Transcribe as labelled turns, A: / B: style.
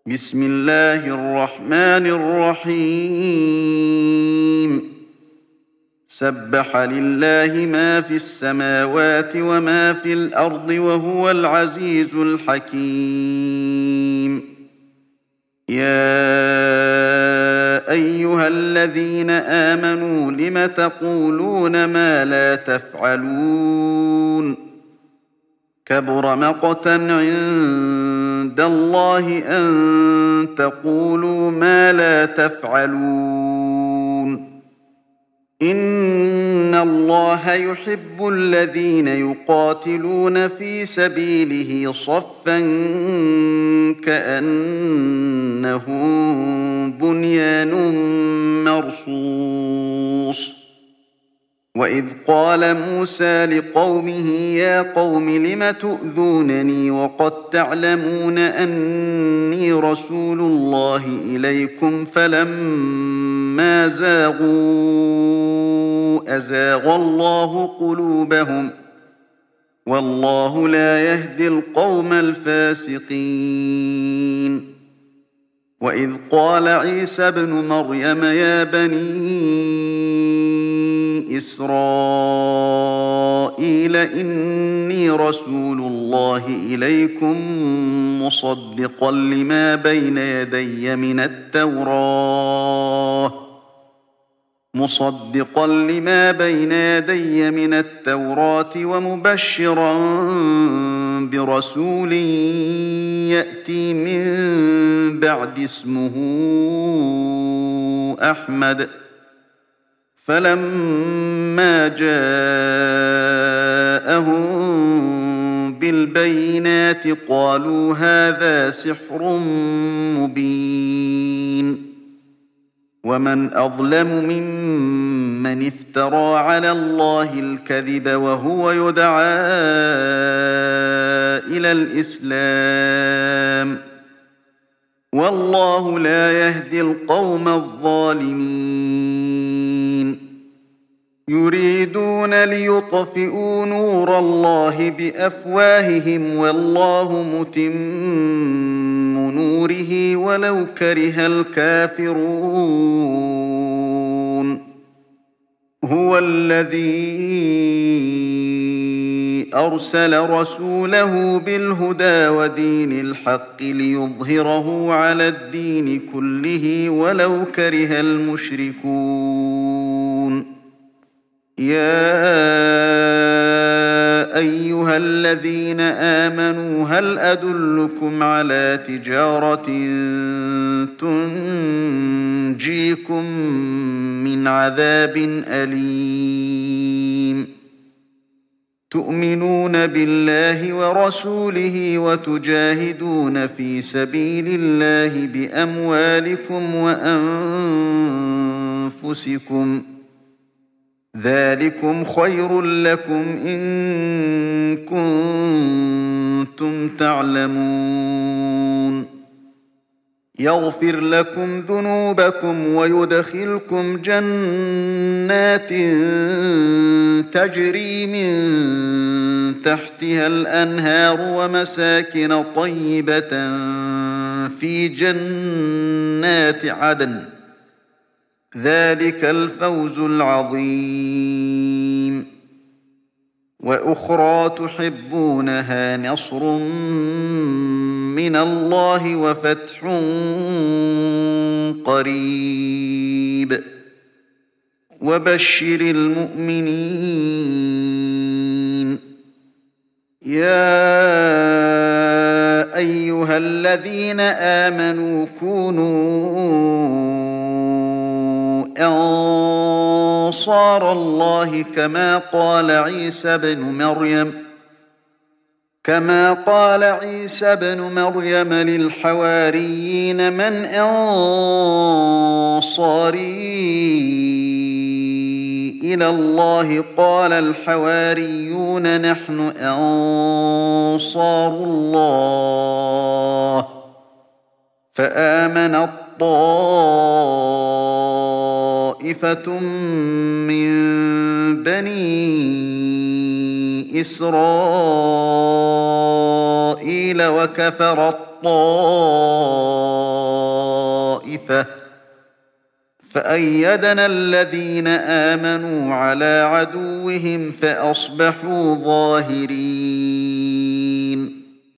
A: بسم الله الرحمن الرحيم سبح لله ما في السماوات وما في الأرض وهو العزيز الحكيم يا أيها الذين آمنوا لم تقولون ما لا تفعلون كبر مقتا عند الله أن تقولوا ما لا تفعلون إن الله يحب الذين يقاتلون في سبيله صفا كأنهم بنيان مرصوص وإذ قال موسى لقومه يا قوم لم تؤذونني وقد تعلمون أني رسول الله إليكم فلما زاغوا أزاغ الله قلوبهم والله لا يهدي القوم الفاسقين وإذ قال عيسى ابن مريم يا بني إسرائيل إني رسول الله إليكم مصدقا لما بين يدي من التوراة ومبشرا برسول يأتي من بعد اسمه أحمد فلما جاءهم بالبينات قالوا هذا سحر مبين ومن أظلم ممن افترى على الله الكذب وهو يدعى إلى الإسلام والله لا يهدي القوم الظالمين يريدون ليطفئوا نور الله بأفواههم والله متم نوره ولو كره الكافرون هو الذي أرسل رسوله بالهدى ودين الحق ليظهره على الدين كله ولو كره المشركون يا أيها الذين آمنوا هل أدلكم على تجارة تنجيكم من عذاب أليم تؤمنون بالله ورسوله وتجاهدون في سبيل الله بأموالكم وأنفسكم ذلكم خير لكم إن كنتم تعلمون يغفر لكم ذنوبكم ويدخلكم جنات تجري من تحتها الأنهار ومساكن طيبة في جنات عدن ذلك الفوز العظيم وأخرى تحبونها نصر من الله وفتح قريب وبشر المؤمنين يا أيها الذين آمنوا كونوا أنصار الله كما قال عيسى بن مريم للحواريين من أنصاري إلى الله قال الحواريون نحن أنصار الله فآمن طائفة من بني إسرائيل وكفر الطائفة ضعيفة فأيدنا الذين آمنوا على عدوهم فأصبحوا ظاهرين.